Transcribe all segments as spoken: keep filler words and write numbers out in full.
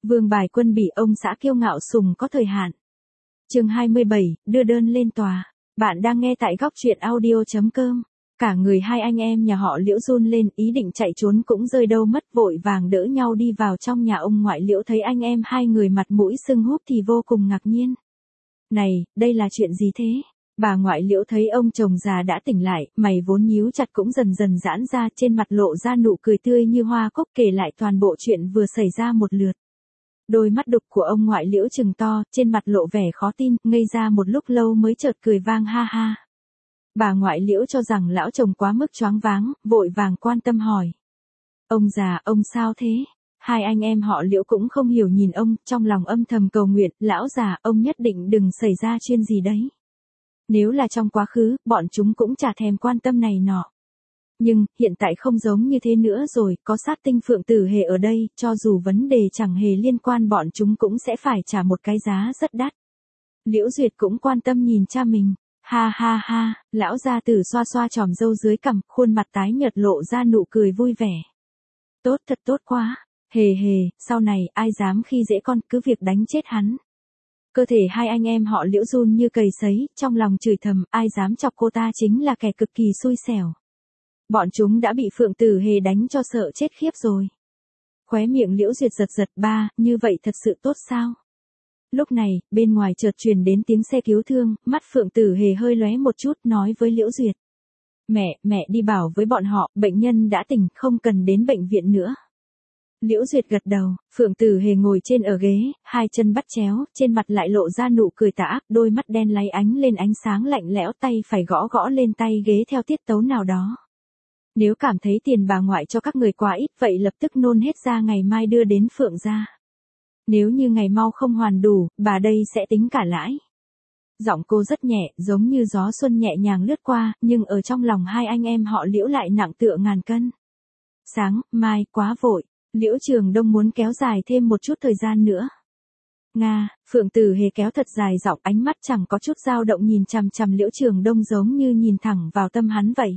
Vương Bài Quân bị ông xã kiêu ngạo sùng có thời hạn. Chương hai mươi bảy, đưa đơn lên tòa. Bạn đang nghe tại góc truyện audio chấm com. Cả người hai anh em nhà họ Liễu run lên, ý định chạy trốn cũng rơi đâu mất, vội vàng đỡ nhau đi vào trong nhà ông ngoại Liễu, thấy anh em hai người mặt mũi sưng húp thì vô cùng ngạc nhiên. Này, đây là chuyện gì thế? Bà ngoại Liễu thấy ông chồng già đã tỉnh lại, mày vốn nhíu chặt cũng dần dần giãn ra, trên mặt lộ ra nụ cười tươi như hoa cúc, kể lại toàn bộ chuyện vừa xảy ra một lượt. Đôi mắt đục của ông ngoại Liễu trừng to, trên mặt lộ vẻ khó tin, ngây ra một lúc lâu mới chợt cười vang ha ha. Bà ngoại Liễu cho rằng lão chồng quá mức choáng váng, vội vàng quan tâm hỏi. Ông già, ông sao thế? Hai anh em họ Liễu cũng không hiểu nhìn ông, trong lòng âm thầm cầu nguyện, lão già, ông nhất định đừng xảy ra chuyện gì đấy. Nếu là trong quá khứ, bọn chúng cũng chả thèm quan tâm này nọ. Nhưng, hiện tại không giống như thế nữa rồi, có sát tinh Phượng Tử Hề ở đây, cho dù vấn đề chẳng hề liên quan, bọn chúng cũng sẽ phải trả một cái giá rất đắt. Liễu Duyệt cũng quan tâm nhìn cha mình. Ha ha ha, lão gia tử xoa xoa chòm râu dưới cằm, khuôn mặt tái nhợt lộ ra nụ cười vui vẻ. Tốt, thật tốt quá. Hề hề, sau này ai dám khi dễ con, cứ việc đánh chết hắn. Cơ thể hai anh em họ Liễu run như cầy sấy, trong lòng chửi thầm, ai dám chọc cô ta chính là kẻ cực kỳ xui xẻo. Bọn chúng đã bị Phượng Tử Hề đánh cho sợ chết khiếp rồi. Khóe miệng Liễu Duyệt giật giật, ba, như vậy thật sự tốt sao? Lúc này, bên ngoài chợt truyền đến tiếng xe cứu thương, mắt Phượng Tử Hề hơi lóe một chút, nói với Liễu Duyệt. Mẹ, mẹ đi bảo với bọn họ, bệnh nhân đã tỉnh, không cần đến bệnh viện nữa. Liễu Duyệt gật đầu, Phượng Tử Hề ngồi trên ở ghế, hai chân bắt chéo, trên mặt lại lộ ra nụ cười tà ác, đôi mắt đen láy ánh lên ánh sáng lạnh lẽo, tay phải gõ gõ lên tay ghế theo tiết tấu nào đó. Nếu cảm thấy tiền bà ngoại cho các người quá ít, vậy lập tức nôn hết ra ngày mai đưa đến Phượng gia. Nếu như ngày mau không hoàn đủ, bà đây sẽ tính cả lãi. Giọng cô rất nhẹ, giống như gió xuân nhẹ nhàng lướt qua, nhưng ở trong lòng hai anh em họ Liễu lại nặng tựa ngàn cân. Sáng, mai, quá vội. Liễu Trường Đông muốn kéo dài thêm một chút thời gian nữa. Nga, Phượng Tử Hề kéo thật dài giọng, ánh mắt chẳng có chút dao động nhìn chằm chằm Liễu Trường Đông giống như nhìn thẳng vào tâm hắn vậy.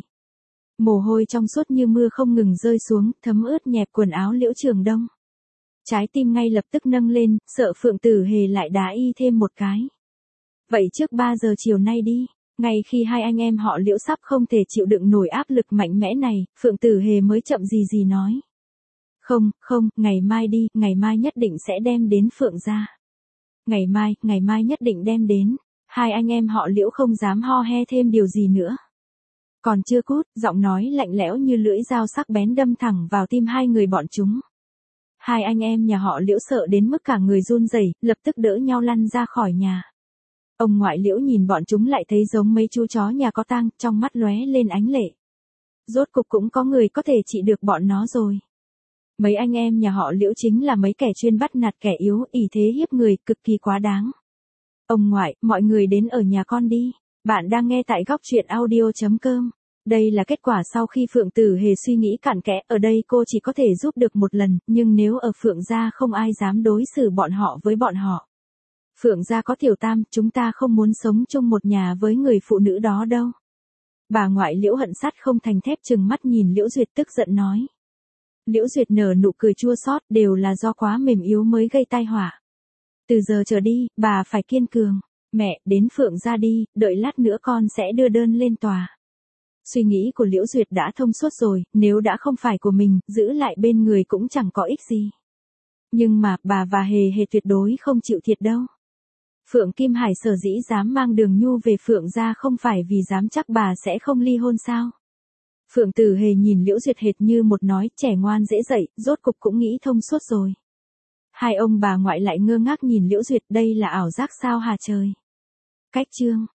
Mồ hôi trong suốt như mưa không ngừng rơi xuống, thấm ướt nhẹp quần áo Liễu Trường Đông. Trái tim ngay lập tức nâng lên, sợ Phượng Tử Hề lại đá y thêm một cái. Vậy trước ba giờ chiều nay đi. Ngay khi hai anh em họ Liễu sắp không thể chịu đựng nổi áp lực mạnh mẽ này, Phượng Tử Hề mới chậm gì gì nói. Không, không, ngày mai đi, ngày mai nhất định sẽ đem đến Phượng gia. Ngày mai, ngày mai nhất định đem đến. Hai anh em họ Liễu không dám ho he thêm điều gì nữa. Còn chưa cút, giọng nói lạnh lẽo như lưỡi dao sắc bén đâm thẳng vào tim hai người bọn chúng. Hai anh em nhà họ Liễu sợ đến mức cả người run rẩy, lập tức đỡ nhau lăn ra khỏi nhà. Ông ngoại Liễu nhìn bọn chúng lại thấy giống mấy chú chó nhà có tang, trong mắt lóe lên ánh lệ. Rốt cục cũng có người có thể trị được bọn nó rồi. Mấy anh em nhà họ Liễu chính là mấy kẻ chuyên bắt nạt kẻ yếu, ỷ thế hiếp người, cực kỳ quá đáng. Ông ngoại, mọi người đến ở nhà con đi. Bạn đang nghe tại góc truyện audio chấm com. Đây là kết quả sau khi Phượng Tử Hề suy nghĩ cặn kẽ, ở đây cô chỉ có thể giúp được một lần, nhưng nếu ở Phượng gia không ai dám đối xử bọn họ với bọn họ. Phượng gia có Tiểu Tam, chúng ta không muốn sống chung một nhà với người phụ nữ đó đâu. Bà ngoại Liễu hận sắt không thành thép trừng mắt nhìn Liễu Duyệt tức giận nói. Liễu Duyệt nở nụ cười chua xót, đều là do quá mềm yếu mới gây tai họa. Từ giờ trở đi, bà phải kiên cường. Mẹ, đến Phượng gia đi, đợi lát nữa con sẽ đưa đơn lên tòa. Suy nghĩ của Liễu Duyệt đã thông suốt rồi, nếu đã không phải của mình, giữ lại bên người cũng chẳng có ích gì. Nhưng mà, bà và Hề Hề tuyệt đối không chịu thiệt đâu. Phượng Kim Hải sở dĩ dám mang Đường Nhu về Phượng gia không phải vì dám chắc bà sẽ không ly hôn sao. Phượng Tử Hề nhìn Liễu Duyệt hệt như một nói trẻ ngoan dễ dạy, rốt cục cũng nghĩ thông suốt rồi. Hai ông bà ngoại lại ngơ ngác nhìn Liễu Duyệt, đây là ảo giác sao hả trời. Cách chương